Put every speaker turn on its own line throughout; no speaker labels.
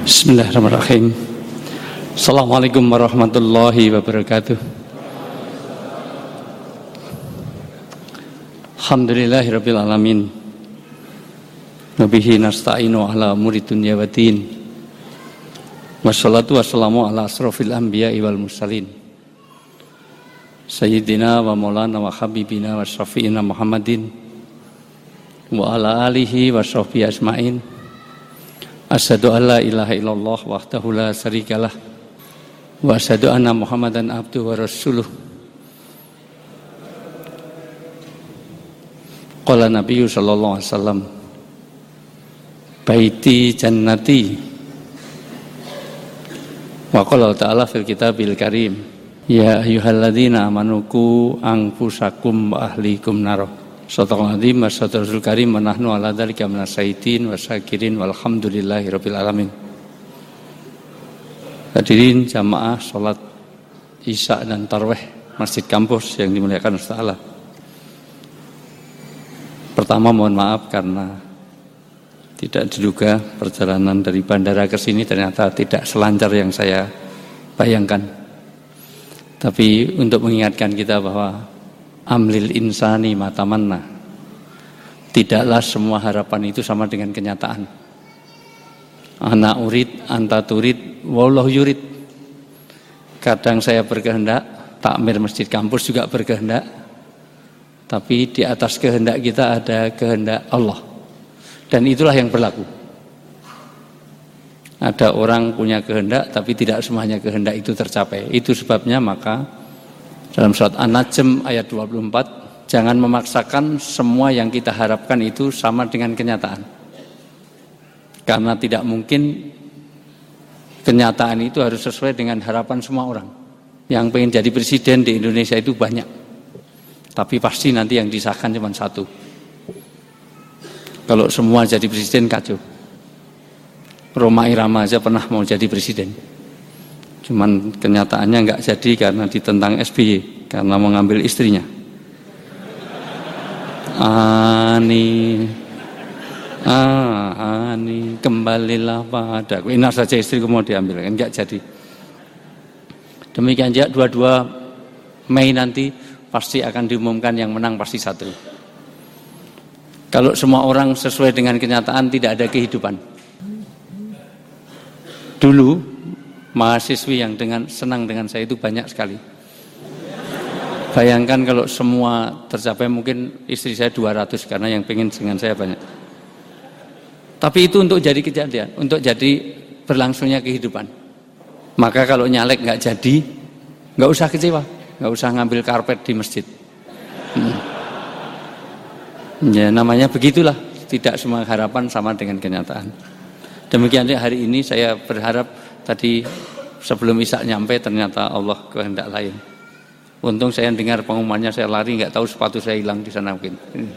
Bismillahirrahmanirrahim. Assalamualaikum warahmatullahi wabarakatuh. Alhamdulillahirabbil alamin. Wabihi nasta'inu ala umuri dunya waddin. Wassalatu wassalamu ala asrofil anbiya'i wal mursalin. Sayyidina wa maulana wa habibina wa syafi'ina Muhammadin wa ala alihi wa sahbihi ajma'in. Asyhadu an la ilaha illallah wahdahu la syarikalah wa asyhadu anna Muhammadan abduhu wa rasuluh. Qala Nabiyyu sallallahu alaihi wasallam, baiti jannati. Wa qala ta'ala fil kitabil karim, ya ayyuhalladzina amanu qu anfusakum wa ahlikum nar. Shadaqallahul azim wa sadaqal karim wa nahnu ala dzalika minasyaitin wasyakirin walhamdulillahirabbil alamin. Hadirin jamaah salat Isya dan tarawih Masjid Kampus yang dimuliakan Allah Ta'ala. Pertama mohon maaf karena tidak diduga perjalanan dari bandara ke sini ternyata tidak selancar yang saya bayangkan. Tapi untuk mengingatkan kita bahwa amlil insani matamanna, tidaklah semua harapan itu sama dengan kenyataan. Ana urid, anta turid, wallahu yurid. Kadang saya berkehendak, takmir Masjid Kampus juga berkehendak, tapi di atas kehendak kita ada kehendak Allah, dan itulah yang berlaku. Ada orang punya kehendak, tapi tidak semuanya kehendak itu tercapai. Itu sebabnya maka dalam surat An-Najm ayat 24, jangan memaksakan semua yang kita harapkan itu sama dengan kenyataan. Karena tidak mungkin kenyataan itu harus sesuai dengan harapan semua orang. Yang pengen jadi presiden di Indonesia itu banyak, tapi pasti nanti yang disahkan cuma satu. Kalau semua jadi presiden kacau. Rhoma Irama aja pernah mau jadi presiden, cuman kenyataannya nggak jadi karena ditentang SBY karena mengambil istrinya. Ani kembalilah padaku. Ini saja istriku mau diambil, kan nggak jadi. Demikian juga 22 Mei nanti pasti akan diumumkan yang menang pasti satu. Kalau semua orang sesuai dengan kenyataan tidak ada kehidupan. Dulu mahasiswi yang senang dengan saya itu banyak sekali. Bayangkan kalau semua tercapai, mungkin istri saya 200 karena yang pengen dengan saya banyak. Tapi itu untuk jadi kejadian, untuk jadi berlangsungnya kehidupan. Maka kalau nyalek nggak jadi, nggak usah kecewa, nggak usah ngambil karpet di masjid. Ya namanya begitulah, tidak semua harapan sama dengan kenyataan. Demikian hari ini saya berharap. Tadi sebelum Isya nyampe ternyata Allah kehendak lain. Untung saya dengar pengumumannya, saya lari, nggak tahu sepatu saya hilang di sana mungkin.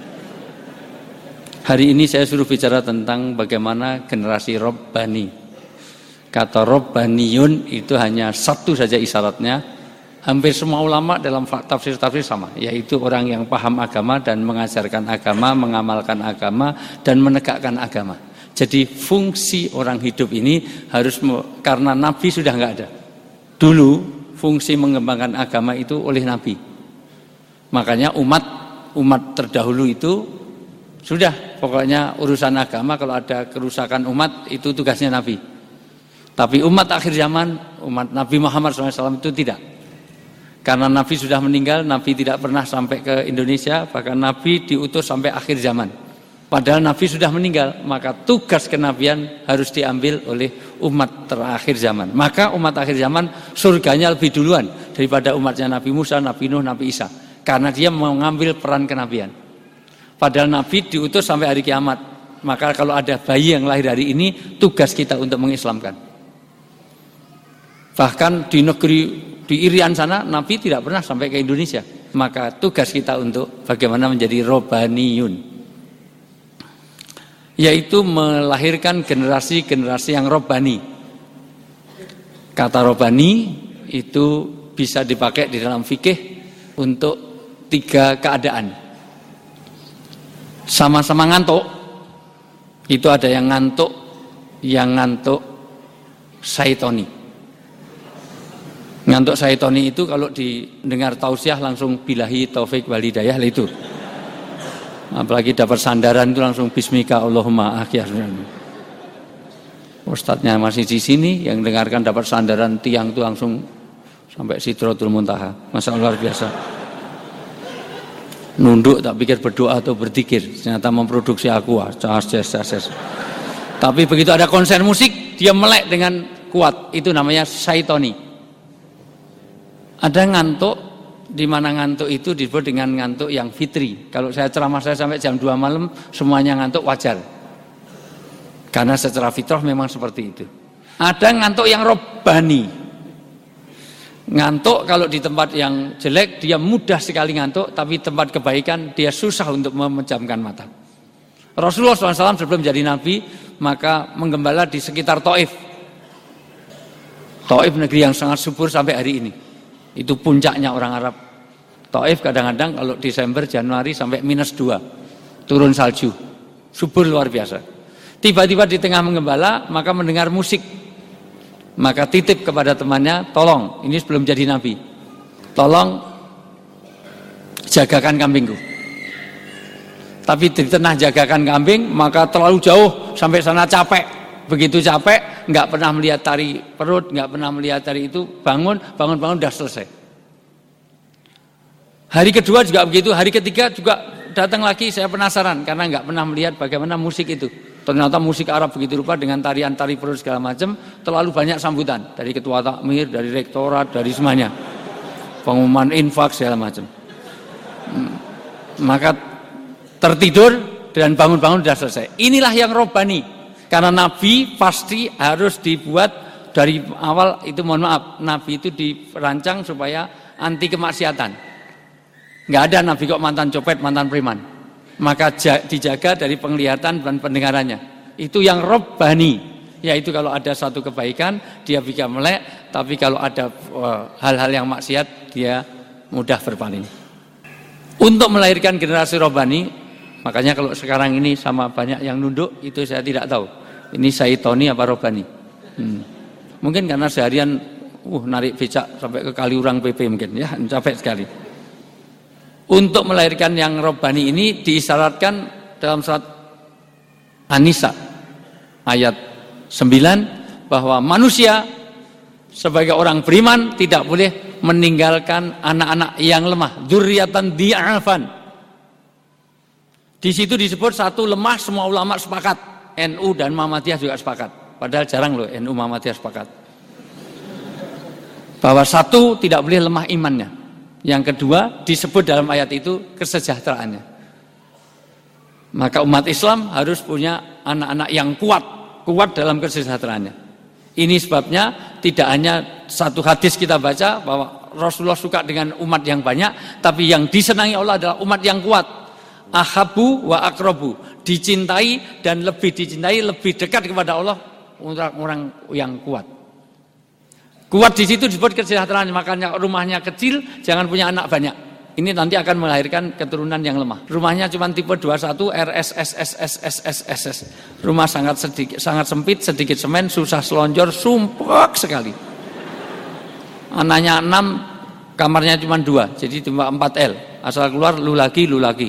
Hari ini saya suruh bicara tentang bagaimana generasi Robbani. Kata Robbaniyun itu hanya satu saja isyaratnya. Hampir semua ulama dalam tafsir-tafsir sama, yaitu orang yang paham agama dan mengajarkan agama, mengamalkan agama dan menegakkan agama. Jadi fungsi orang hidup ini harus, karena Nabi sudah nggak ada. Dulu fungsi mengembangkan agama itu oleh Nabi. Makanya umat terdahulu itu sudah, pokoknya urusan agama kalau ada kerusakan umat itu tugasnya Nabi. Tapi umat akhir zaman, umat Nabi Muhammad SAW itu tidak. Karena Nabi sudah meninggal, Nabi tidak pernah sampai ke Indonesia, bahkan Nabi diutus sampai akhir zaman. Padahal Nabi sudah meninggal, maka tugas kenabian harus diambil oleh umat terakhir zaman. Maka umat akhir zaman surganya lebih duluan daripada umatnya Nabi Musa, Nabi Nuh, Nabi Isa. Karena dia mengambil peran kenabian. Padahal Nabi diutus sampai hari kiamat. Maka kalau ada bayi yang lahir hari ini, tugas kita untuk mengislamkan. Bahkan di negeri, di Irian sana, Nabi tidak pernah sampai ke Indonesia. Maka tugas kita untuk bagaimana menjadi Robbaniyun, yaitu melahirkan generasi-generasi yang Robbani. Kata Robbani itu bisa dipakai di dalam fikih untuk 3 keadaan. Sama-sama ngantuk, itu ada yang ngantuk syaitoni. Ngantuk syaitoni itu kalau didengar tausiah langsung billahi taufik wal hidayah itu. Apalagi dapat sandaran itu langsung bismika Allahumma akhirnya. Ustadznya masih di sini, yang dengarkan dapat sandaran tiang itu langsung sampai Sidratul Muntaha. Masya Allah, luar biasa. Nunduk tak pikir berdoa atau berzikir, ternyata memproduksi aqua. Tapi begitu ada konser musik, dia melek dengan kuat. Itu namanya syaitoni. Ada ngantuk, di mana ngantuk itu disebut dengan ngantuk yang fitri. Kalau saya ceramah saya sampai jam 2 malam semuanya ngantuk, wajar. Karena secara fitrah memang seperti itu. Ada ngantuk yang robbani. Ngantuk kalau di tempat yang jelek dia mudah sekali ngantuk, tapi tempat kebaikan dia susah untuk memejamkan mata. Rasulullah SAW sebelum jadi nabi maka menggembala di sekitar Taif. Taif negeri yang sangat subur sampai hari ini. Itu puncaknya orang Arab. Taif kadang-kadang kalau Desember, Januari sampai -2 turun salju, subur luar biasa. Tiba-tiba di tengah menggembala maka mendengar musik, maka titip kepada temannya, tolong, ini sebelum jadi nabi, tolong jagakan kambingku. Tapi di tengah jagakan kambing maka terlalu jauh, sampai sana capek. Begitu capek, nggak pernah melihat tari perut, nggak pernah melihat tari itu, bangun udah selesai. Hari kedua juga begitu, hari ketiga juga datang lagi, saya penasaran karena nggak pernah melihat bagaimana musik itu. Ternyata musik Arab begitu rupa dengan tarian-tari perut segala macam, terlalu banyak sambutan dari ketua takmir, dari rektorat, dari semuanya, pengumuman infak segala macam. Maka tertidur dan bangun-bangun sudah selesai. Inilah yang robbani. Karena nabi pasti harus dibuat dari awal itu, mohon maaf, nabi itu dirancang supaya anti kemaksiatan. Nggak ada nabi kok mantan copet, mantan preman. Maka dijaga dari penglihatan dan pendengarannya. Itu yang robbani, yaitu kalau ada satu kebaikan dia bisa melek, tapi kalau ada hal-hal yang maksiat dia mudah berpaling. Untuk melahirkan generasi robbani, makanya kalau sekarang ini sama banyak yang nunduk, itu saya tidak tahu. Ini syaitoni apa robbani? Mungkin karena seharian narik becak sampai ke Kaliurang PP mungkin ya, capek sekali. Untuk melahirkan yang robbani ini diisyaratkan dalam surat An-Nisa ayat 9 bahwa manusia sebagai orang beriman tidak boleh meninggalkan anak-anak yang lemah, dzurriatan di'afan. Di situ disebut satu lemah, semua ulama sepakat. NU dan Muhammadiyah juga sepakat. Padahal jarang loh NU Muhammadiyah sepakat. Bahwa satu tidak boleh lemah imannya. Yang kedua disebut dalam ayat itu kesejahteraannya. Maka umat Islam harus punya anak-anak yang kuat dalam kesejahteraannya. Ini sebabnya tidak hanya satu hadis kita baca bahwa Rasulullah suka dengan umat yang banyak, tapi yang disenangi Allah adalah umat yang kuat. Ahabu wa akrobu, dicintai dan lebih dicintai, lebih dekat kepada Allah orang yang kuat. Kuat di situ disebut kesejahteraan. Makanya rumahnya kecil, jangan punya anak banyak. Ini nanti akan melahirkan keturunan yang lemah. Rumahnya cuma tipe 21 RSSSSSSSS. Rumah sangat sedikit, sangat sempit, sedikit semen, susah selonjor, sumpek sekali. Anaknya 6, kamarnya cuma 2, jadi cuma 4L. Asal keluar lu lagi.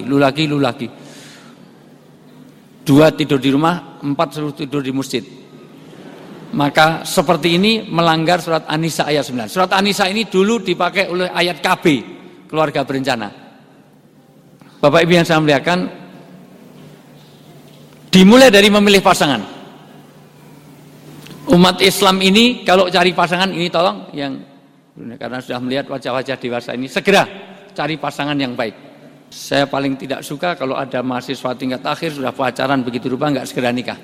2 tidur di rumah, 4 suruh tidur di masjid. Maka seperti ini melanggar surat An-Nisa ayat 9. Surat An-Nisa ini dulu dipakai oleh ayat KB, keluarga berencana. Bapak Ibu yang saya muliakan, dimulai dari memilih pasangan. Umat Islam ini kalau cari pasangan ini tolong yang, karena sudah melihat wajah-wajah dewasa ini, segera cari pasangan yang baik. Saya paling tidak suka kalau ada mahasiswa tingkat akhir sudah pacaran begitu rupa nggak segera nikah.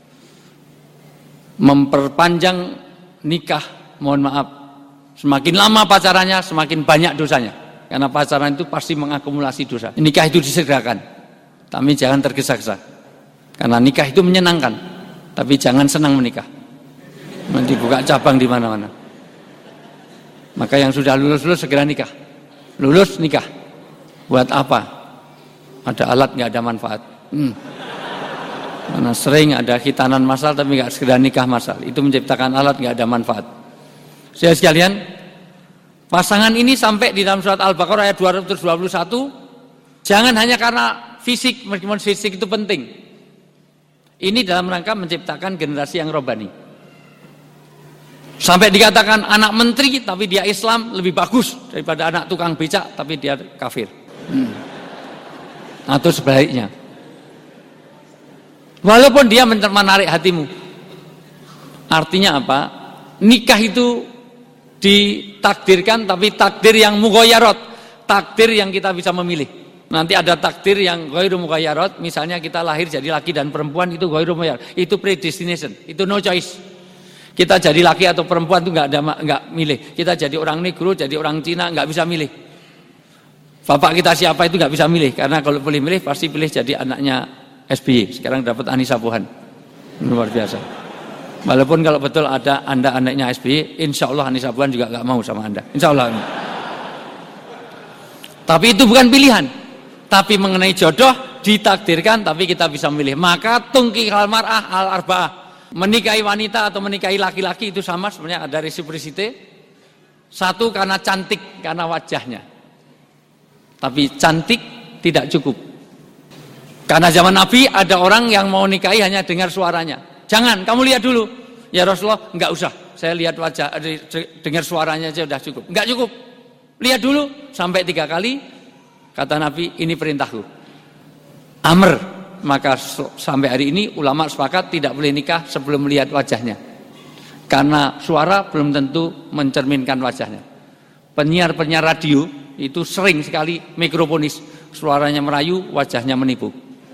Memperpanjang nikah, mohon maaf, semakin lama pacarannya semakin banyak dosanya. Karena pacaran itu pasti mengakumulasi dosa. Nikah itu disegerakan, tapi jangan tergesa-gesa. Karena nikah itu menyenangkan, tapi jangan senang menikah. Nanti buka cabang di mana-mana. Maka yang sudah lulus segera nikah. Lulus nikah. Buat apa? Ada alat nggak ada manfaat. Karena sering ada khitanan massal tapi nggak segera nikah massal, itu menciptakan alat nggak ada manfaat. Saudara sekalian, pasangan ini sampai di dalam surat Al-Baqarah ayat 221, jangan hanya karena fisik, meskipun fisik itu penting. Ini dalam rangka menciptakan generasi yang robbani. Sampai dikatakan anak menteri tapi dia Islam lebih bagus daripada anak tukang becak tapi dia kafir. Atau sebaliknya. Walaupun dia menarik hatimu. Artinya apa? Nikah itu ditakdirkan tapi takdir yang mughayyarot, takdir yang kita bisa memilih. Nanti ada takdir yang ghairu mughayyarot, misalnya kita lahir jadi laki dan perempuan, itu ghairu mughayyarot, itu predestination, itu no choice. Kita jadi laki atau perempuan itu nggak milih. Kita jadi orang negro, jadi orang Cina nggak bisa milih. Bapak kita siapa itu nggak bisa milih, karena kalau boleh milih pasti pilih jadi anaknya SBY. Sekarang dapat Anissa Pohan, luar biasa. Walaupun kalau betul ada Anda anaknya SBY, insya Allah Anissa Pohan juga nggak mau sama Anda, insya Allah. Tapi itu bukan pilihan. Tapi mengenai jodoh ditakdirkan, tapi kita bisa memilih. Maka tungki al mar'ah al arba'ah, menikahi wanita atau menikahi laki-laki itu sama sebenarnya, ada resiprosity. Satu karena cantik, karena wajahnya. Tapi cantik tidak cukup. Karena zaman Nabi ada orang yang mau nikahi hanya dengar suaranya. Jangan, kamu lihat dulu. Ya Rasulullah, enggak usah. Saya lihat wajah, dengar suaranya aja sudah cukup. Enggak cukup. Lihat dulu sampai 3 kali. Kata Nabi, ini perintahku. Amr. Maka sampai hari ini ulama sepakat tidak boleh nikah sebelum melihat wajahnya. Karena suara belum tentu mencerminkan wajahnya. Penyiar-penyiar radio itu sering sekali mikrofonis. Suaranya merayu, wajahnya menipu.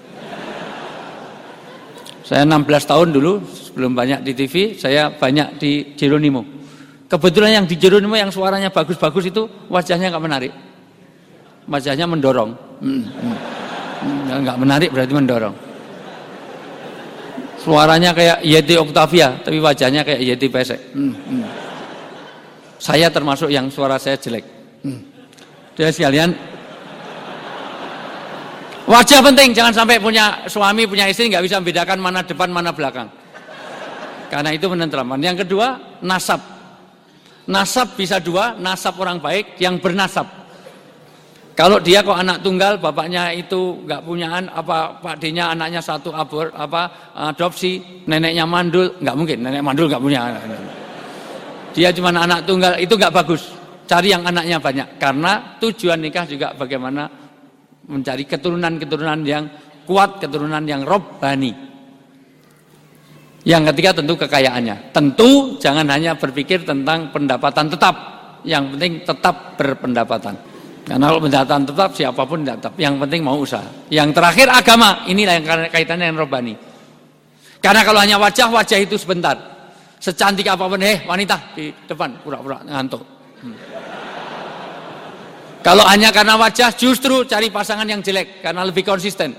Saya 16 tahun dulu, sebelum banyak di TV, saya banyak di Jeronimo. Kebetulan yang di Jeronimo yang suaranya bagus-bagus itu wajahnya nggak menarik. Wajahnya mendorong. Nggak menarik berarti mendorong. Suaranya kayak Yeti Octavia, tapi wajahnya kayak Yeti Pesek. Saya termasuk yang suara saya jelek. Jadi sekalian, wajah penting, jangan sampai punya suami, punya istri nggak bisa membedakan mana depan, mana belakang. Karena itu menenteramkan. Yang kedua, nasab. Nasab bisa dua, nasab orang baik yang bernasab. Kalau dia kok anak tunggal, bapaknya itu nggak punyaan, apa Pak D-nya anaknya satu adopsi, neneknya mandul, nggak mungkin, nenek mandul nggak punya anak. Dia cuma anak tunggal, itu nggak bagus. Cari yang anaknya banyak, karena tujuan nikah juga bagaimana mencari keturunan-keturunan yang kuat, keturunan yang robbani. Yang ketiga tentu kekayaannya. Tentu jangan hanya berpikir tentang pendapatan tetap, yang penting tetap berpendapatan. Karena kalau pendapatan tetap siapapun tetap, yang penting mau usaha. Yang terakhir agama, inilah yang kaitannya dengan robbani. Karena kalau hanya wajah itu sebentar. Secantik apapun, wanita di depan pura-pura ngantuk. Kalau hanya karena wajah, justru cari pasangan yang jelek karena lebih konsisten.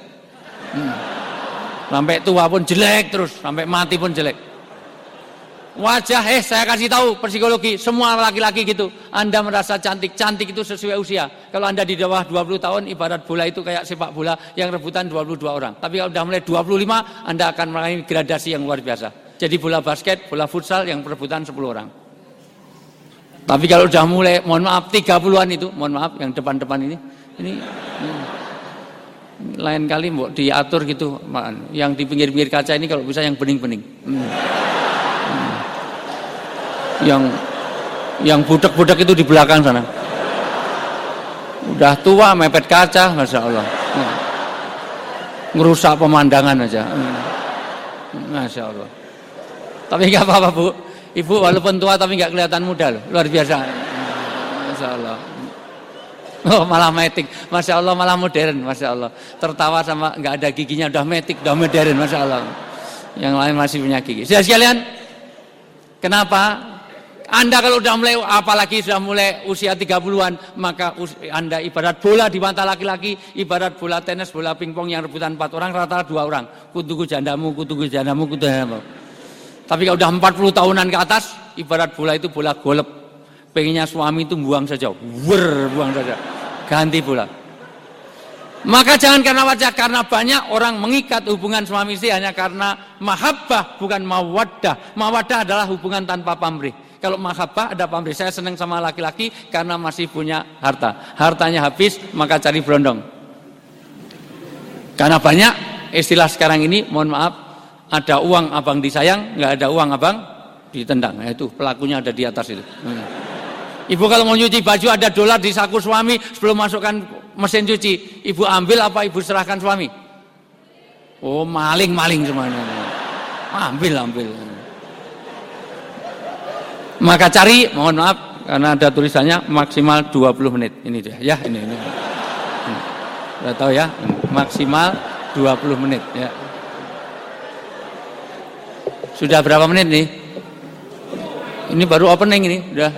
Sampai tua pun jelek terus, sampai mati pun jelek. Wajah, saya kasih tahu psikologi, semua laki-laki gitu. Anda merasa cantik, cantik itu sesuai usia. Kalau Anda di bawah 20 tahun, ibarat bola itu kayak sepak bola yang rebutan 22 orang. Tapi kalau sudah mulai 25, Anda akan mengalami gradasi yang luar biasa. Jadi bola basket, bola futsal yang perebutan 10 orang. Tapi kalau sudah mulai, mohon maaf, 30-an itu, mohon maaf, yang depan-depan ini lain kali mau diatur gitu. Yang di pinggir-pinggir kaca ini kalau bisa yang bening-bening. Yang budak-budak itu di belakang sana. Udah tua, mepet kaca, Masya Allah. Ngerusak pemandangan aja. Masya Allah. Tapi nggak apa-apa Bu. Ibu walaupun tua tapi nggak kelihatan muda loh, luar biasa. Masya Allah. Oh malah metik, Masya Allah, malah modern, Masya Allah. Tertawa sama nggak ada giginya, udah metik, udah modern, Masya Allah. Yang lain masih punya gigi. Sudah sekalian, kenapa? Anda kalau sudah mulai, apalagi sudah mulai usia 30-an, maka Anda ibarat bola di mata laki-laki, ibarat bola tenis, bola pingpong yang rebutan 4 orang, rata-rata 2 orang. Kutuku jandamu, kutuku jandamu, kutuku jandamu. Tapi kalau udah 40 tahunan ke atas, ibarat bola itu bola golep. Pengennya suami itu buang saja, buang saja, ganti bola. Maka jangan karena wajah, karena banyak orang mengikat hubungan suami istri hanya karena mahabbah, bukan mawaddah. Mawaddah adalah hubungan tanpa pamrih. Kalau mahabbah ada pamrih. Saya senang sama laki-laki karena masih punya harta. Hartanya habis, maka cari berondong. Karena banyak istilah sekarang ini, mohon maaf, ada uang abang disayang, nggak ada uang abang ditendang. Nah, itu pelakunya ada di atas itu. Ibu kalau mau nyuci baju ada dolar di saku suami, sebelum masukkan mesin cuci, ibu ambil apa ibu serahkan suami? Oh, maling semuanya. Ambil. Maka cari, mohon maaf karena ada tulisannya maksimal 20 menit. Ini dia, ya ini. Sudah tahu ya, maksimal 20 menit ya. Sudah berapa menit nih? Ini baru opening ini, udah.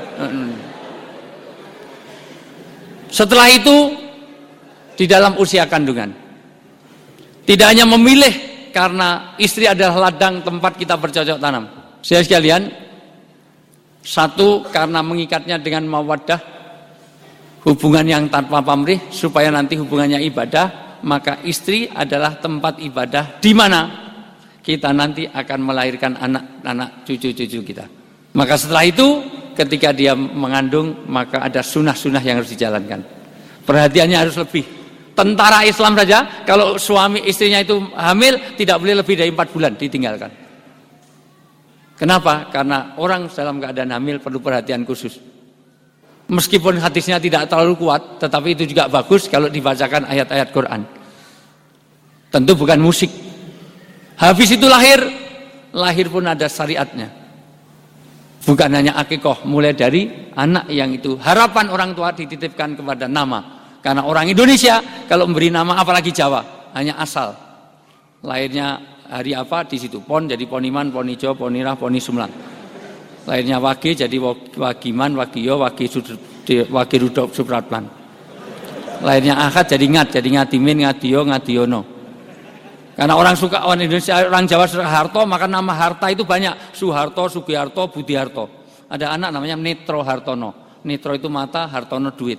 Setelah itu di dalam usia kandungan tidak hanya memilih karena istri adalah ladang tempat kita bercocok tanam. Saya sekalian, satu karena mengikatnya dengan mawaddah, hubungan yang tanpa pamrih supaya nanti hubungannya ibadah, maka istri adalah tempat ibadah di mana kita nanti akan melahirkan anak-anak cucu-cucu kita. Maka setelah itu ketika dia mengandung maka ada sunnah-sunnah yang harus dijalankan. Perhatiannya harus lebih. Tentara Islam saja kalau suami istrinya itu hamil tidak boleh lebih dari 4 bulan ditinggalkan. Kenapa? Karena orang dalam keadaan hamil perlu perhatian khusus. Meskipun hadisnya tidak terlalu kuat, tetapi itu juga bagus kalau dibacakan ayat-ayat Quran. Tentu bukan musik. Habis itu lahir pun ada syariatnya. Bukan hanya akikoh, mulai dari anak yang itu harapan orang tua dititipkan kepada nama. Karena orang Indonesia kalau memberi nama apalagi Jawa hanya asal. Lahirnya hari apa di situ. Pon jadi Poniman, Ponijo, Ponirah, Poni Sumlang. Lahirnya Wage jadi Wagiman, Wagiyo, Wagi Rudok Supratman. Lahirnya Ahad jadi Ngat, jadi Ngadimin, Ngadiyo, Ngadiono. Karena orang Indonesia, orang Jawa suka Harto, maka nama harta itu banyak. Suharto, Sugiharto, Budiharto. Ada anak namanya Netro Hartono. Netro itu mata, Hartono duit.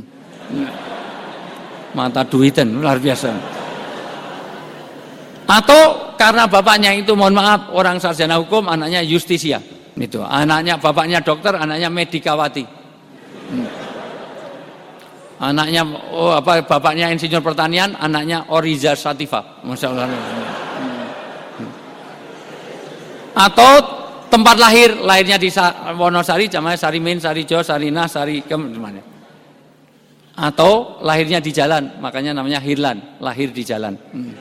Mata duitan, luar biasa. Atau karena bapaknya itu, mohon maaf, orang sarjana hukum, anaknya Justisia. Itu, anaknya bapaknya dokter, anaknya Medikawati. Anaknya bapaknya insinyur pertanian, anaknya Oriza Satifah. Masya Allah. Atau tempat lahirnya di Wonosari, namanya Sarimin, Sarijo, Sarinah, Sarikem, gimana? Atau lahirnya di jalan, makanya namanya Hirlan, lahir di jalan.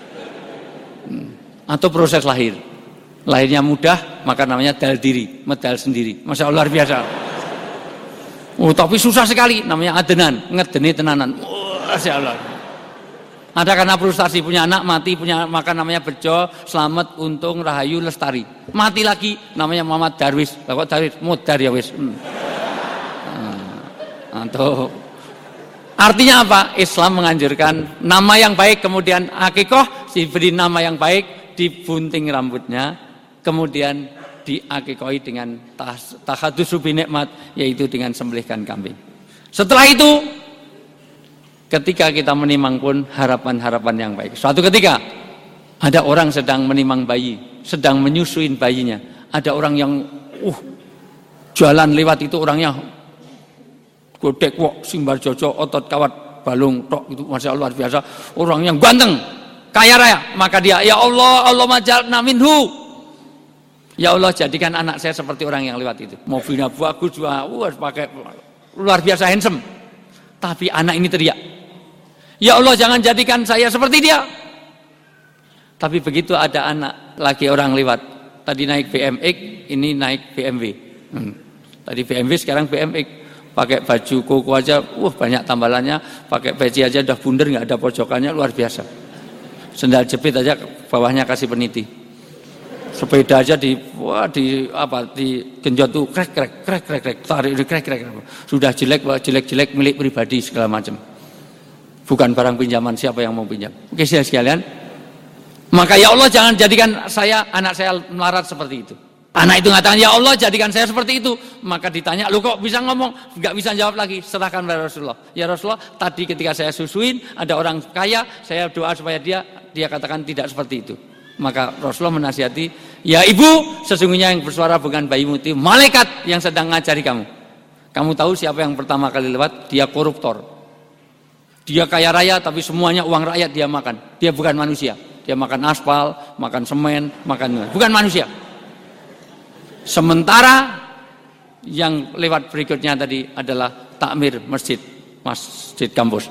Atau proses lahirnya mudah, maka namanya daldiri, medal sendiri. Masya Allah, luar biasa. Oh, tapi susah sekali, namanya adenan, ngedeni tenanan. Masya Allah. Ada karena frustasi punya anak mati, maka namanya Bejo, Slamet, Untung, Rahayu, Lestari. Mati lagi, namanya Muhammad Darwis. Kok Darwis? Mudar ya wis. Artinya apa? Islam menganjurkan nama yang baik, kemudian akikoh diberi nama yang baik, dibunting rambutnya, kemudian diakikoi dengan tahaddusu bi nikmat, yaitu dengan sembelihkan kambing. Setelah itu ketika kita menimang pun harapan-harapan yang baik. Suatu ketika ada orang sedang menimang bayi, sedang menyusuin bayinya. Ada orang yang jalan lewat itu orangnya godek wok, simbar jojo, otot kawat, balung tok itu, masya Allah luar biasa. Orang yang ganteng, kaya raya, maka dia, ya Allah, Allah majalna minhu. Ya Allah, jadikan anak saya seperti orang yang lewat itu. Mobilnya bagus, pakai luar biasa handsome. Tapi anak ini teriak, ya Allah, jangan jadikan saya seperti dia. Tapi begitu ada anak lagi orang lewat, tadi naik BMX, ini naik BMW. Tadi BMW, sekarang BMX. Pakai baju koko aja, banyak tambalannya. Pakai peci aja udah bundar, nggak ada pojokannya, luar biasa. Sendal jepit aja bawahnya kasih peniti. Sepeda aja digenjot tuh krek, tarik krek. Sudah jelek milik pribadi segala macam. Bukan barang pinjaman, siapa yang mau pinjam. Oke, sekalian. Maka ya Allah, jangan jadikan anak saya melarat seperti itu. Anak itu mengatakan, ya Allah jadikan saya seperti itu. Maka ditanya, lu kok bisa ngomong? Nggak bisa jawab lagi, serahkan pada Rasulullah. Ya Rasulullah, tadi ketika saya susuin, ada orang kaya, saya doa supaya dia katakan tidak seperti itu. Maka Rasulullah menasihati, ya ibu, sesungguhnya yang bersuara bukan bayimu, itu malaikat yang sedang ngajari kamu. Kamu tahu siapa yang pertama kali lewat? Dia koruptor. Dia kaya raya, tapi semuanya uang rakyat dia makan. Dia bukan manusia. Dia makan aspal, makan semen, bukan manusia. Sementara yang lewat berikutnya tadi adalah takmir masjid kampus.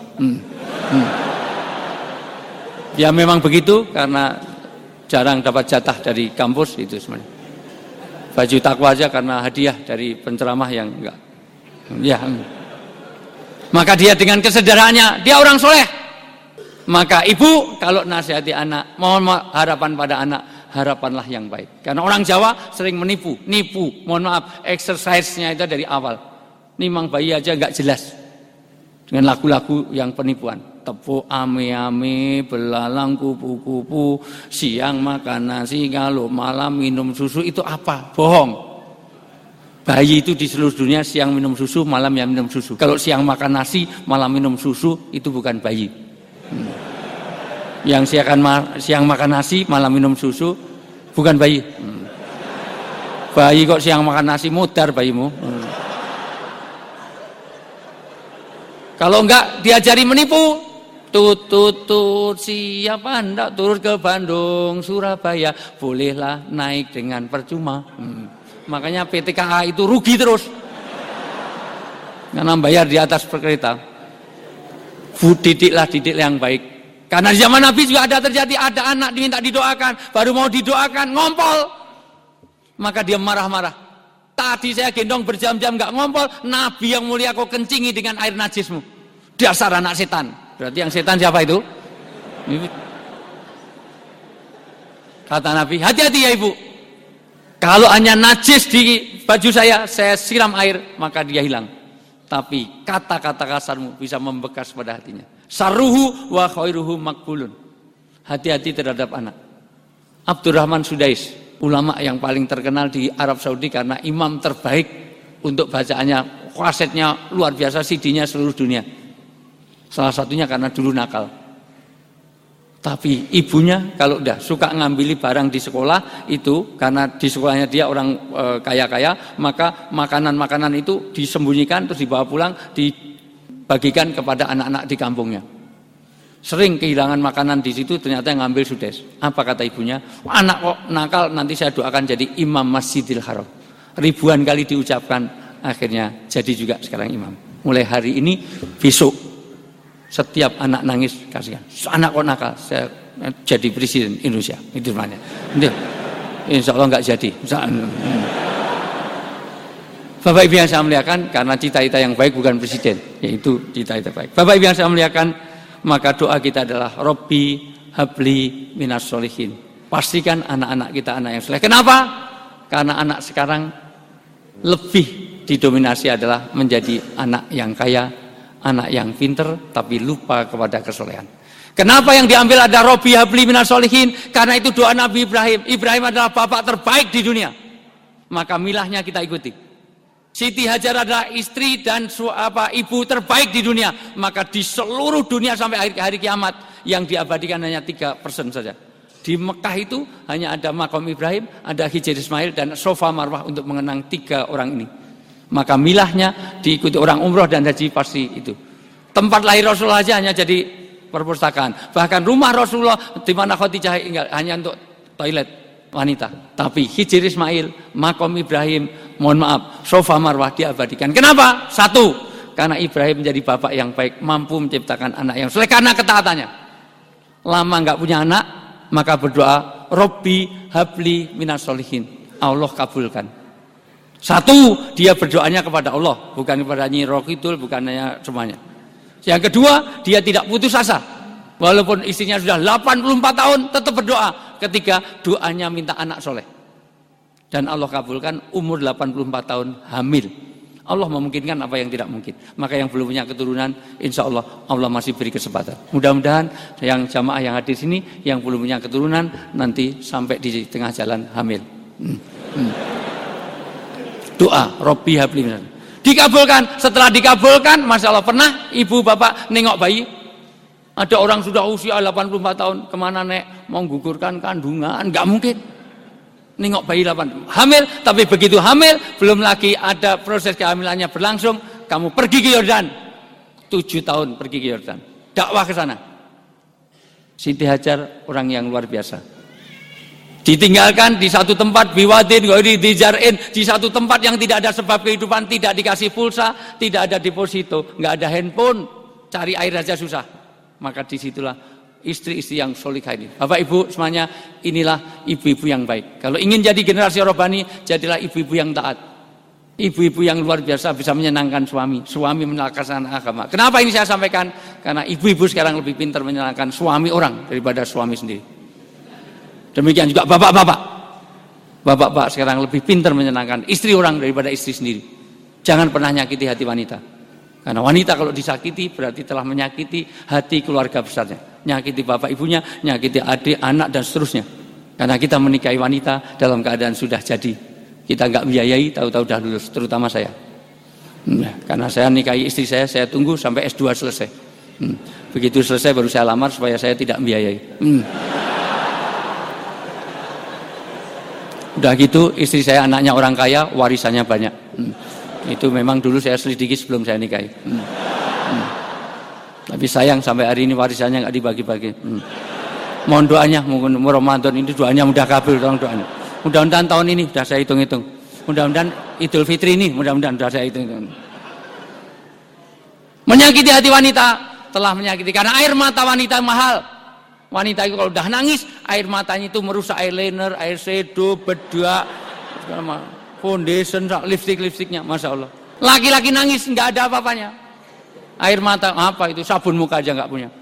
Ya memang begitu karena jarang dapat jatah dari kampus itu sebenarnya. Baju takwa aja karena hadiah dari penceramah yang enggak. Ya. Maka dia dengan kesederhanaannya, dia orang soleh. Maka ibu kalau nasihati anak, mohon harapan pada anak, harapanlah yang baik. Karena orang Jawa sering nipu. Mohon maaf, exercise-nya itu dari awal. Nimang bayi aja nggak jelas. Dengan lagu-lagu yang penipuan. Tepuk ame-ame, belalang kupu-kupu, siang makan nasi, kalau malam minum susu, itu apa? Bohong. Bayi itu di seluruh dunia siang minum susu, malam ya minum susu. Kalau siang makan nasi, malam minum susu, itu bukan bayi. Yang siang makan nasi, malam minum susu, bukan bayi. Bayi kok siang makan nasi, mudar bayimu. Kalau enggak diajari menipu, tut siapa hendak turun ke Bandung, Surabaya, bolehlah naik dengan percuma. Makanya PT KA itu rugi terus, karena bayar di atas kereta. Didiklah yang baik. Karena di zaman Nabi juga ada anak diminta didoakan, baru mau didoakan ngompol. Maka dia marah-marah. Tadi saya gendong berjam-jam nggak ngompol, Nabi yang mulia kau kencingi dengan air najismu. Dasar anak setan. Berarti yang setan siapa itu? Kata Nabi, hati-hati ya ibu. Kalau hanya najis di baju saya siram air, maka dia hilang. Tapi kata-kata kasarmu bisa membekas pada hatinya. Sarruhu wa khairuhu makbulun. Hati-hati terhadap anak. Abdurrahman Sudais, ulama yang paling terkenal di Arab Saudi karena imam terbaik untuk bacaannya, kasetnya luar biasa, CD-nya seluruh dunia. Salah satunya karena dulu nakal. Tapi ibunya kalau udah suka ngambil barang di sekolah itu, karena di sekolahnya dia orang kaya-kaya, maka makanan-makanan itu disembunyikan terus dibawa pulang dibagikan kepada anak-anak di kampungnya. Sering kehilangan makanan di situ, ternyata yang ngambil Sudais. Apa kata ibunya? Anak kok nakal, nanti saya doakan jadi imam Masjidil Haram. Ribuan kali diucapkan, akhirnya jadi juga sekarang imam. Mulai hari ini, besok setiap anak nangis kasihan. Anak kok nakal, saya jadi presiden Indonesia. Itu namanya. Insya Allah nggak jadi. Bapak Ibu yang saya muliakan, karena cita-cita yang baik bukan presiden, yaitu cita-cita baik. Bapak Ibu yang saya muliakan, maka doa kita adalah Robbi habli minas solihin. Pastikan anak-anak kita anak yang soleh. Kenapa? Karena anak sekarang lebih didominasi adalah menjadi anak yang kaya, anak yang pinter, tapi lupa kepada kesolehan. Kenapa yang diambil ada Robbi habli minas solihin? Karena itu doa Nabi Ibrahim. Ibrahim adalah bapak terbaik di dunia. Maka milahnya kita ikuti. Siti Hajar adalah istri dan ibu terbaik di dunia. Maka di seluruh dunia sampai hari kiamat yang diabadikan hanya 3% saja. Di Mekah itu hanya ada makam Ibrahim, ada Hijr Ismail dan Sofa Marwah untuk mengenang 3 orang ini. Maka milahnya diikuti orang umroh dan haji pasti itu. Tempat lahir Rasulullah aja hanya jadi perpustakaan. Bahkan rumah Rasulullah di mana Khadijah hanya untuk toilet wanita. Tapi Hijr Ismail, makam Ibrahim, mohon maaf, Sofa Marwah diabadikan. Kenapa? 1, karena Ibrahim menjadi bapak yang baik, mampu menciptakan anak yang soleh karena ketaatannya. Lama nggak punya anak, maka berdoa, Robbi habli minas solihin. Allah kabulkan. 1, dia berdoanya kepada Allah, bukan kepada Nyi Rohidul, bukan hanya semuanya. Yang kedua, dia tidak putus asa. Walaupun istrinya sudah 84 tahun, tetap berdoa ketika doanya minta anak soleh. Dan Allah kabulkan, umur 84 tahun hamil. Allah memungkinkan apa yang tidak mungkin. Maka yang belum punya keturunan, insya Allah masih beri kesempatan. Mudah-mudahan yang jamaah yang hadir sini, yang belum punya keturunan, nanti sampai di tengah jalan hamil. doa, Robbi habli minas. Dikabulkan. Setelah dikabulkan, Masya Allah, pernah ibu bapak nengok bayi? Ada orang sudah usia 84 tahun, kemana nek? Mau gugurkan kandungan, nggak mungkin. Nengok bayi 8 hamil, tapi begitu hamil, belum lagi ada proses kehamilannya berlangsung, kamu pergi ke Yordan. 7 tahun pergi ke Yordan. Dakwah ke sana. Siti Hajar orang yang luar biasa. Ditinggalkan di satu tempat, biwadin, dijar'in, di satu tempat yang tidak ada sebab kehidupan, tidak dikasih pulsa, tidak ada deposito, nggak ada handphone, cari air aja susah. Maka disitulah istri-istri yang solihah ini. Bapak Ibu semuanya, inilah ibu-ibu yang baik. Kalau ingin jadi generasi robbani, jadilah ibu-ibu yang taat. Ibu-ibu yang luar biasa bisa menyenangkan suami melaksanakan agama. Kenapa ini saya sampaikan? Karena ibu-ibu sekarang lebih pintar menyenangkan suami orang daripada suami sendiri. Demikian juga bapak-bapak. Bapak-bapak sekarang lebih pintar menyenangkan istri orang daripada istri sendiri. Jangan pernah nyakiti hati wanita. Karena wanita kalau disakiti berarti telah menyakiti hati keluarga besarnya. Nyakiti bapak ibunya, nyakiti adik, anak dan seterusnya. Karena kita menikahi wanita dalam keadaan sudah jadi. Kita nggak biayai, tahu-tahu dah lulus, terutama saya. Karena saya nikahi istri saya tunggu sampai S2 selesai. Begitu selesai baru saya lamar supaya saya tidak biayai. Udah gitu istri saya anaknya orang kaya, warisannya banyak. Itu memang dulu saya selidiki sebelum saya nikahi. Tapi sayang sampai hari ini warisannya nggak dibagi-bagi. Mohon doanya, mungkin Ramadan ini doanya mudah kabul, tolong doanya. Mudah-mudahan tahun ini sudah saya hitung-hitung. Mudah-mudahan Idul Fitri ini mudah-mudahan sudah saya hitung-hitung. Menyakiti hati wanita, telah menyakiti karena air mata wanita mahal. Wanita itu kalau udah nangis, air matanya itu merusak eyeliner, eyeshadow, bedak, foundation, lipstick-lipstiknya, Masya Allah. Laki-laki nangis nggak ada apa-apanya. Air mata apa itu, sabun muka aja nggak punya.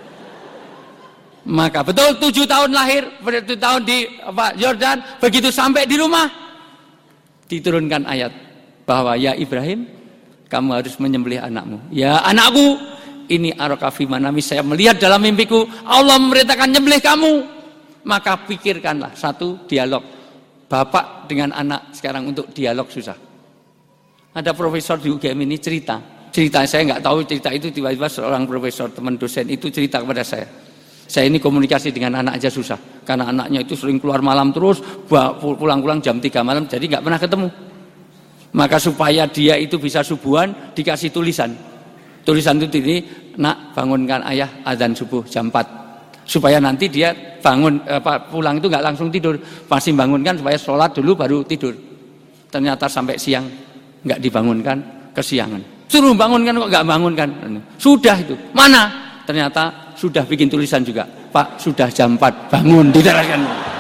Maka betul 7 tahun lahir, 7 tahun di Yordan, begitu sampai di rumah diturunkan ayat bahwa ya Ibrahim, kamu harus menyembelih anakmu. Ya anakku, ini araka fi manami, saya melihat dalam mimpiku Allah memerintahkan nyembelih kamu. Maka pikirkanlah satu dialog bapak dengan anak sekarang untuk dialog susah. Ada profesor di UGM ini cerita saya nggak tahu cerita itu, tiba-tiba seorang profesor teman dosen itu cerita kepada saya. Saya ini komunikasi dengan anak aja susah karena anaknya itu sering keluar malam terus, pulang-pulang jam 3 malam, jadi nggak pernah ketemu. Maka supaya dia itu bisa subuhan, dikasih tulisan itu ini, nak bangunkan ayah azan subuh jam 4, supaya nanti dia bangun pulang itu nggak langsung tidur, pasti bangunkan supaya sholat dulu baru tidur. Ternyata sampai siang nggak dibangunkan, kesiangan. Suruh bangunkan kok nggak bangunkan. Sudah itu mana? Ternyata sudah bikin tulisan juga, Pak sudah jam 4 bangun, didarahkan.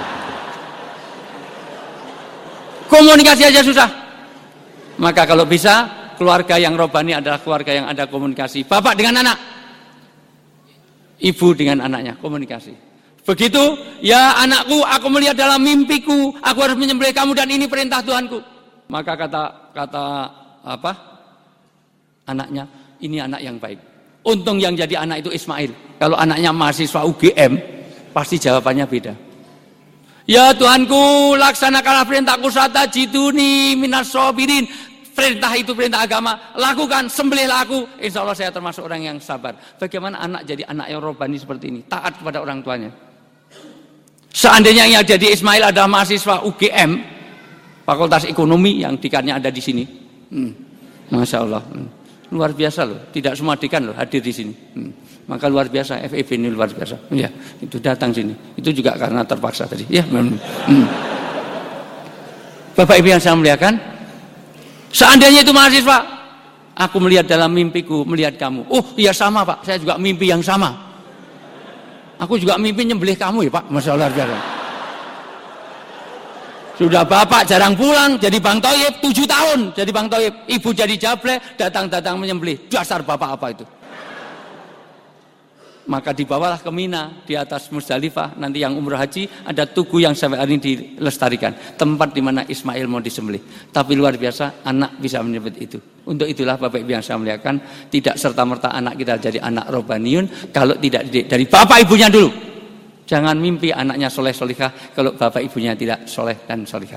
Komunikasi aja susah. Maka kalau bisa keluarga yang robbani adalah keluarga yang ada komunikasi, bapak dengan anak, ibu dengan anaknya komunikasi. Begitu, ya anakku, aku melihat dalam mimpiku, aku harus menyembelih kamu dan ini perintah Tuhanku. Maka kata anaknya, ini anak yang baik. Untung yang jadi anak itu Ismail. Kalau anaknya mahasiswa UGM, pasti jawabannya beda. Ya Tuhanku, laksanakanlah perintahku satajiduni minas sabirin. Perintah itu perintah agama, lakukan, sembelihlah aku. Insya Allah saya termasuk orang yang sabar. Bagaimana anak jadi anak yang robbani seperti ini, taat kepada orang tuanya. Seandainya yang jadi Ismail adalah mahasiswa UGM, Fakultas Ekonomi yang dekannya ada di sini. Masya Allah. Luar biasa loh, tidak semua dekan loh hadir di sini. Maka luar biasa, FEB ini luar biasa. Ya, itu datang sini. Itu juga karena terpaksa tadi. Ya, Bapak Ibu yang saya muliakan, seandainya itu mahasiswa, aku melihat dalam mimpiku, melihat kamu. Oh iya sama Pak, saya juga mimpi yang sama. Aku juga mimpi nyembelih kamu ya Pak, Masya Allah biasa. Sudah bapak jarang pulang, jadi Bang Thoyib 7 tahun jadi Bang Thoyib. Ibu jadi jable, datang-datang menyembelih. Dasar bapak apa itu? Maka dibawalah ke Mina, di atas Musdalifah. Nanti yang umrah haji, ada tugu yang sampai hari ini dilestarikan. Tempat di mana Ismail mau disembelih. Tapi luar biasa, anak bisa menyebut itu. Untuk itulah Bapak Ibu yang saya muliakan, tidak serta-merta anak kita jadi anak robbaniun, kalau tidak dari bapak ibunya dulu. Jangan mimpi anaknya soleh solihah kalau bapak ibunya tidak soleh dan solihah.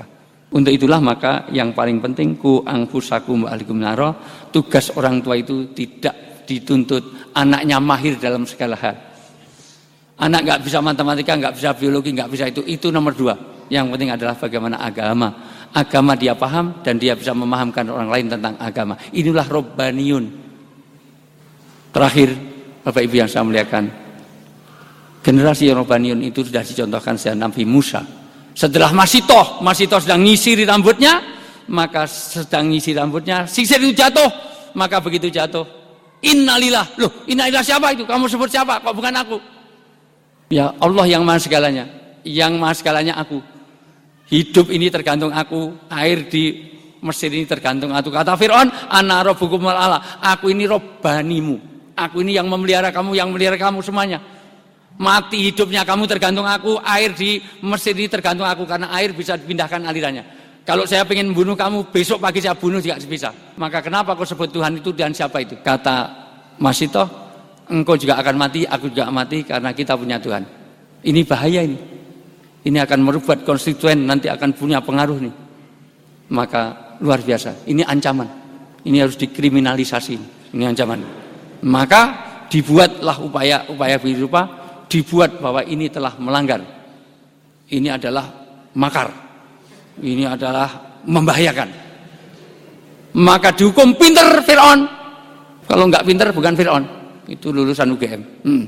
Untuk itulah maka yang paling penting ku anfusakum wa ahlikum naro, tugas orang tua itu tidak dituntut anaknya mahir dalam segala hal. Anak nggak bisa matematika, nggak bisa biologi, nggak bisa itu nomor 2. Yang penting adalah bagaimana agama dia paham dan dia bisa memahamkan orang lain tentang agama. Inilah Robbaniyun. Terakhir, Bapak Ibu yang saya muliakan, generasi Robbaniyun itu sudah dicontohkan sejak Nabi Musa. Setelah Masitoh sedang nyisiri rambutnya, maka sisir itu jatuh, maka begitu jatuh, innalillah, loh innalillah siapa itu? Kamu sebut siapa? Kok bukan aku? Ya Allah yang maha segalanya, aku. Hidup ini tergantung aku, air di Mesir ini tergantung aku. Kata Fir'aun, ana rabbukumul a'la, aku ini Robbanimu, aku ini yang memelihara kamu semuanya. Mati hidupnya kamu tergantung aku, air di Mesir ini tergantung aku, karena air bisa dipindahkan alirannya. Kalau saya pengen bunuh kamu, besok pagi saya bunuh juga bisa. Maka kenapa kau sebut Tuhan itu dan siapa itu? Kata Masitoh, engkau juga akan mati, aku juga mati karena kita punya Tuhan. Ini bahaya ini. Ini akan merubah konstituen, nanti akan punya pengaruh nih. Maka luar biasa. Ini ancaman. Ini harus dikriminalisasi. Ini ancaman. Maka dibuatlah upaya berupa dibuat bahwa ini telah melanggar. Ini adalah makar. Ini adalah membahayakan. Maka dihukum pinter Fir'aun. Kalau enggak pinter bukan Fir'aun. Itu lulusan UGM.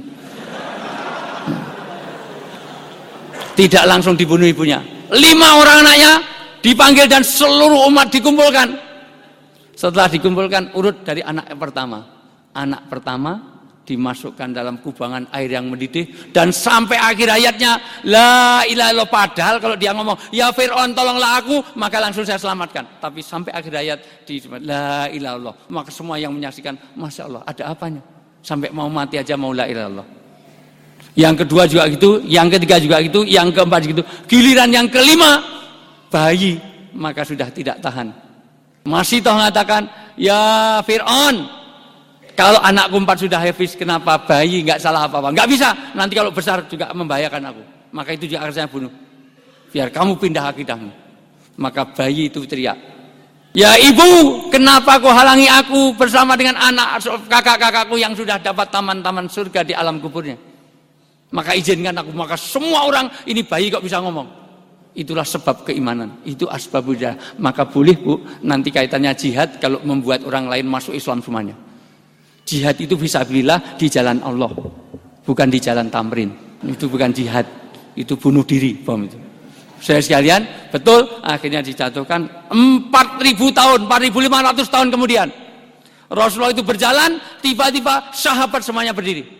Tidak langsung dibunuh ibunya. 5 orang anaknya dipanggil dan seluruh umat dikumpulkan. Setelah dikumpulkan urut dari anak pertama. Anak pertama dimasukkan dalam kubangan air yang mendidih dan sampai akhir ayatnya la ilaha illallah. Padahal kalau dia ngomong ya Fir'aun tolonglah aku, maka langsung saya selamatkan. Tapi sampai akhir ayat di la ilaha illallah, maka semua yang menyaksikan Masya Allah, ada apanya sampai mau mati aja mau la ilaha illallah. Yang kedua juga gitu, yang ketiga juga gitu, yang keempat gitu. Giliran yang kelima bayi, maka sudah tidak tahan. Masih toh mengatakan ya Fir'aun, kalau anakku 4 sudah hafiz, kenapa bayi nggak salah apa-apa? Nggak bisa, nanti kalau besar juga membahayakan aku. Maka itu juga akan saya bunuh. Biar kamu pindah akidahmu. Maka bayi itu teriak, ya ibu, kenapa kau halangi aku bersama dengan anak kakak-kakakku yang sudah dapat taman-taman surga di alam kuburnya? Maka izinkan aku. Maka semua orang, ini bayi kok bisa ngomong. Itulah sebab keimanan. Itu asbabul jihad. Maka boleh Bu, nanti kaitannya jihad kalau membuat orang lain masuk Islam semuanya. Jihad itu fisabilillah di jalan Allah, bukan di jalan tamrin. Itu bukan jihad, itu bunuh diri, bom itu. Saya sekalian, betul, akhirnya dijatuhkan 4.000 tahun, 4.500 tahun kemudian. Rasulullah itu berjalan, tiba-tiba sahabat semuanya berdiri.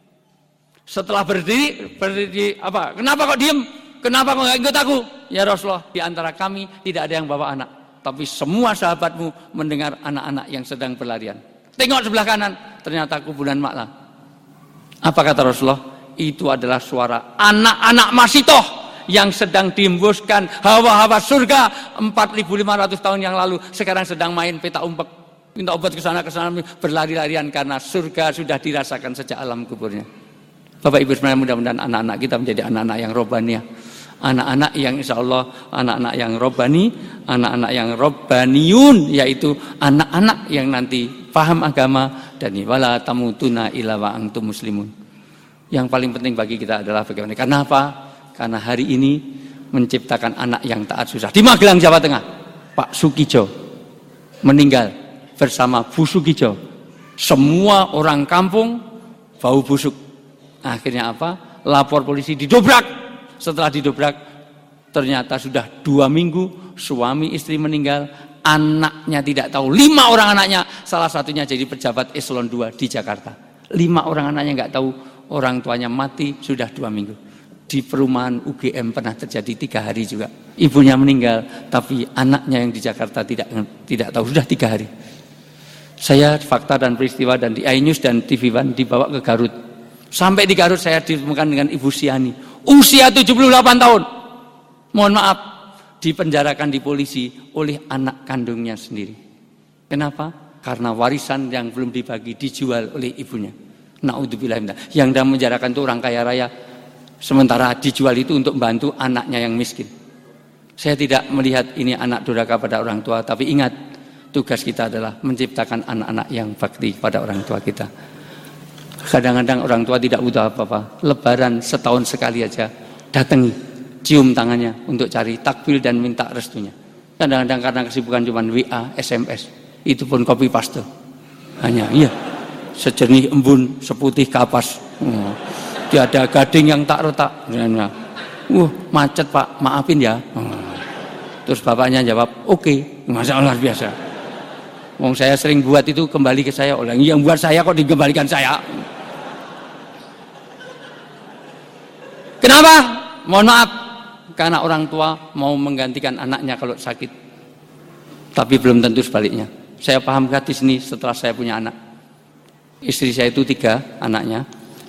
Setelah berdiri apa? Kenapa kok diem? Kenapa kok nggak ikut aku? Ya Rasulullah, di antara kami tidak ada yang bawa anak, tapi semua sahabatmu mendengar anak-anak yang sedang berlarian. Tengok sebelah kanan, ternyata kuburan Maklah. Apa kata Rasulullah? Itu adalah suara anak-anak Masitoh yang sedang dihembuskan hawa-hawa surga 4.500 tahun yang lalu. Sekarang sedang main peta umpet, minta obat ke sana berlari-larian karena surga sudah dirasakan sejak alam kuburnya. Bapak Ibu semuanya, mudah-mudahan anak-anak kita menjadi anak-anak yang robbaniyah, anak-anak yang insya Allah anak-anak yang robbani, anak-anak yang robbaniyun, yaitu anak-anak yang nanti paham agama dan wala tamutuna illa wa antum muslimun. Yang paling penting bagi kita adalah bagaimana. Kenapa? Karena hari ini menciptakan anak yang taat susah. Di Magelang, Jawa Tengah, Pak Sukijo meninggal bersama Bu Sukijo. Semua orang kampung bau busuk. Akhirnya apa? Lapor polisi, didobrak. Setelah didobrak, ternyata sudah 2 minggu suami istri meninggal, anaknya tidak tahu. 5 orang anaknya, salah satunya jadi pejabat eselon 2 di Jakarta. 5 orang anaknya nggak tahu orang tuanya mati sudah 2 minggu. Di perumahan UGM pernah terjadi 3 hari juga. Ibunya meninggal, tapi anaknya yang di Jakarta tidak tahu sudah 3 hari. Saya fakta dan peristiwa dan di iNews dan TV One dibawa ke Garut. Sampai di Garut saya ditemukan dengan Ibu Siani, usia 78 tahun. Mohon maaf, dipenjarakan di polisi oleh anak kandungnya sendiri. Kenapa? Karena warisan yang belum dibagi dijual oleh ibunya. Naudzubillah. Yang dalam menjarakan itu orang kaya raya, sementara dijual itu untuk membantu anaknya yang miskin. Saya tidak melihat ini anak durhaka pada orang tua, tapi ingat, tugas kita adalah menciptakan anak-anak yang bakti pada orang tua kita. Kadang-kadang orang tua tidak butuh apa-apa. Lebaran setahun sekali aja, datangi, cium tangannya untuk cari takbil dan minta restunya. Kadang-kadang karena kesibukan cuma WA, SMS, itu pun copy paste. Hanya, iya, sejernih embun, seputih kapas. Tiada gading yang tak retak. Macet Pak, maafin ya. Terus bapaknya jawab, oke, masalah biasa. Wong saya sering buat itu kembali ke saya, orang yang buat saya kok dikembalikan saya. Kenapa? Mohon maaf, karena orang tua mau menggantikan anaknya kalau sakit. Tapi belum tentu sebaliknya. Saya paham di sini setelah saya punya anak. Istri saya itu 3 anaknya.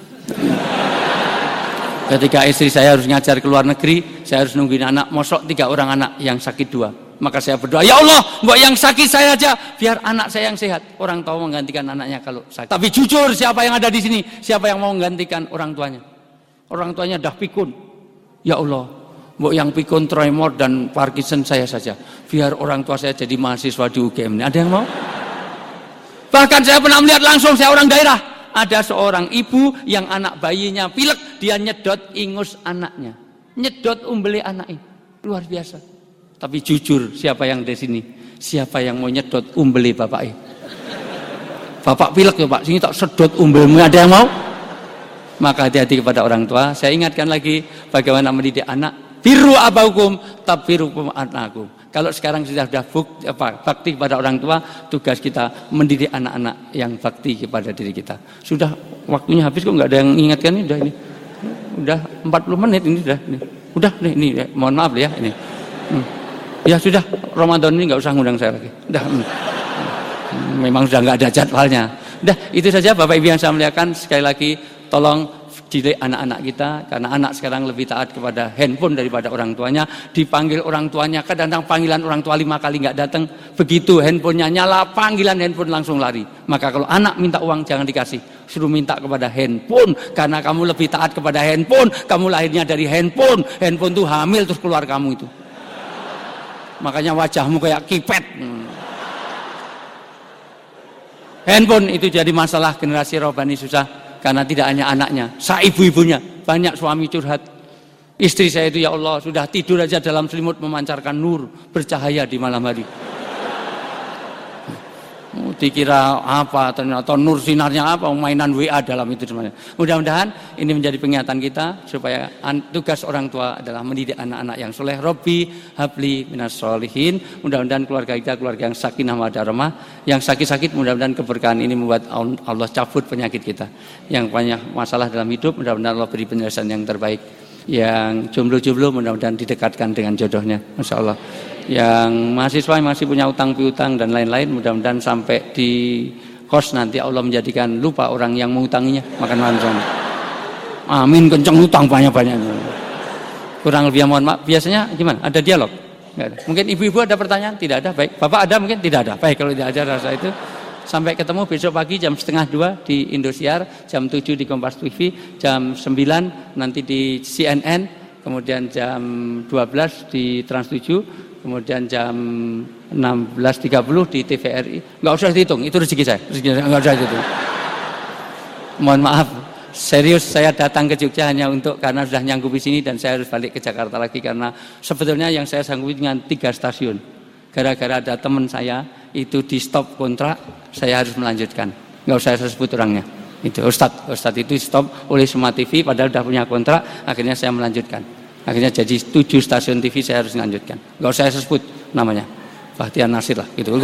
Ketika istri saya harus ngajar ke luar negeri, saya harus nungguin anak, mosok 3 orang anak yang sakit 2. Maka saya berdoa, ya Allah, mbok yang sakit saya aja, biar anak saya yang sehat. Orang tua menggantikan anaknya kalau sakit. Tapi jujur, siapa yang ada di sini? Siapa yang mau menggantikan orang tuanya? Orang tuanya dah pikun. Ya Allah, mbok yang pikun, tremor dan Parkinson saya saja. Biar orang tua saya jadi mahasiswa di UGM ini. Ada yang mau? Bahkan saya pernah melihat langsung, saya orang daerah. Ada seorang ibu yang anak bayinya pilek, dia nyedot ingus anaknya, nyedot umbele anaknya, luar biasa. Tapi jujur, siapa yang di sini? Siapa yang mau nyedot umbele bapaknya? Bapak pilek ya Pak, sini tak sedot umbelmu, ada yang mau? Maka hati-hati kepada orang tua. Saya ingatkan lagi bagaimana mendidik anak. Biru abaukum, tabirukum anakum. Kalau sekarang sudah bakti kepada orang tua, tugas kita mendidik anak-anak yang bakti kepada diri kita. Sudah waktunya habis kok nggak ada yang mengingatkan ini. Udah 40 menit ini sudah. Udah ini mohon maaf ya ini. Ya sudah, Ramadan ini nggak usah ngundang saya lagi. Udah. Memang sudah nggak ada jadwalnya. Udah, itu saja Bapak Ibu yang saya muliakan. Sekali lagi tolong didik anak-anak kita, karena anak sekarang lebih taat kepada handphone daripada orang tuanya. Dipanggil orang tuanya, kadang-kadang panggilan orang tua 5 kali nggak datang. Begitu handphonenya nyala, panggilan handphone langsung lari. Maka kalau anak minta uang jangan dikasih, suruh minta kepada handphone, karena kamu lebih taat kepada handphone. Kamu lahirnya dari handphone, handphone tuh hamil terus keluar kamu itu. Makanya wajahmu kayak kipet. Handphone itu jadi masalah generasi rohani susah. Karena tidak hanya anaknya, ibu-ibunya, banyak suami curhat. Istri saya itu ya Allah, sudah tidur aja dalam selimut memancarkan nur, bercahaya di malam hari. Dikira apa, ternyata nur sinarnya apa, mainan WA dalam itu semuanya. Mudah-mudahan ini menjadi pengingatan kita, supaya tugas orang tua adalah mendidik anak-anak yang soleh. Robbi habli minas sholihin. Mudah-mudahan keluarga kita keluarga yang sakinah mawaddah rahmah. Yang sakit-sakit mudah-mudahan keberkahan ini membuat Allah cabut penyakit kita. Yang banyak masalah dalam hidup mudah-mudahan Allah beri penyelesaian yang terbaik. Yang jomblo-jomblo mudah-mudahan didekatkan dengan jodohnya, Masya Allah. Yang mahasiswa yang masih punya utang piutang dan lain-lain, mudah-mudahan sampai di kos nanti Allah menjadikan lupa orang yang mengutanginya makan malam. Amin, kenceng utang banyak-banyak. Kurang lebih mohon maaf. Biasanya gimana? Ada dialog? Nggak ada. Mungkin ibu-ibu ada pertanyaan? Tidak ada. Baik. Bapak ada mungkin? Tidak ada. Baik, kalau tidak ada rasa itu. Sampai ketemu besok pagi jam 1:30 di Indosiar, jam 7 di Kompas TV, jam 9 nanti di CNN, kemudian jam 12 di Trans 7, kemudian jam 16.30 di TVRI. Nggak usah dihitung, itu rezeki saya. Nggak usah dihitung. Mohon maaf, serius saya datang ke Jogja hanya untuk karena sudah nyanggupi sini dan saya harus balik ke Jakarta lagi karena sebetulnya yang saya sanggupi dengan 3 stasiun. Gara-gara ada teman saya itu di stop kontrak, saya harus melanjutkan. Nggak usah saya sebut orangnya. Itu Ustadz itu stop oleh Semua TV padahal sudah punya kontrak, akhirnya saya melanjutkan. Akhirnya jadi 7 stasiun TV saya harus melanjutkan. Nggak usah saya sebut namanya. Bahtiar Nasir lah gitu.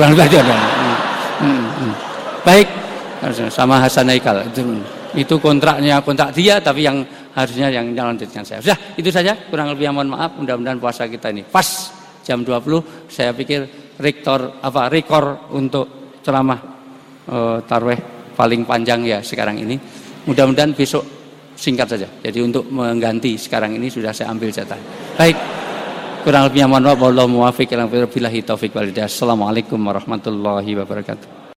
Baik, sama Hasan Haikal. Itu kontrak dia, tapi yang harusnya yang melanjutkan saya. Sudah, itu saja. Kurang lebih mohon maaf. Mudah-mudahan puasa kita ini pas jam 20. Saya pikir rekor untuk ceramah tarawih paling panjang ya sekarang ini. Mudah-mudahan besok singkat saja. Jadi untuk mengganti sekarang ini sudah saya ambil jatah. Baik. Kurang lebihnya mohon maaf. Wallahu muwaffiq ila aqwamit thoriq. Assalamualaikum warahmatullahi wabarakatuh.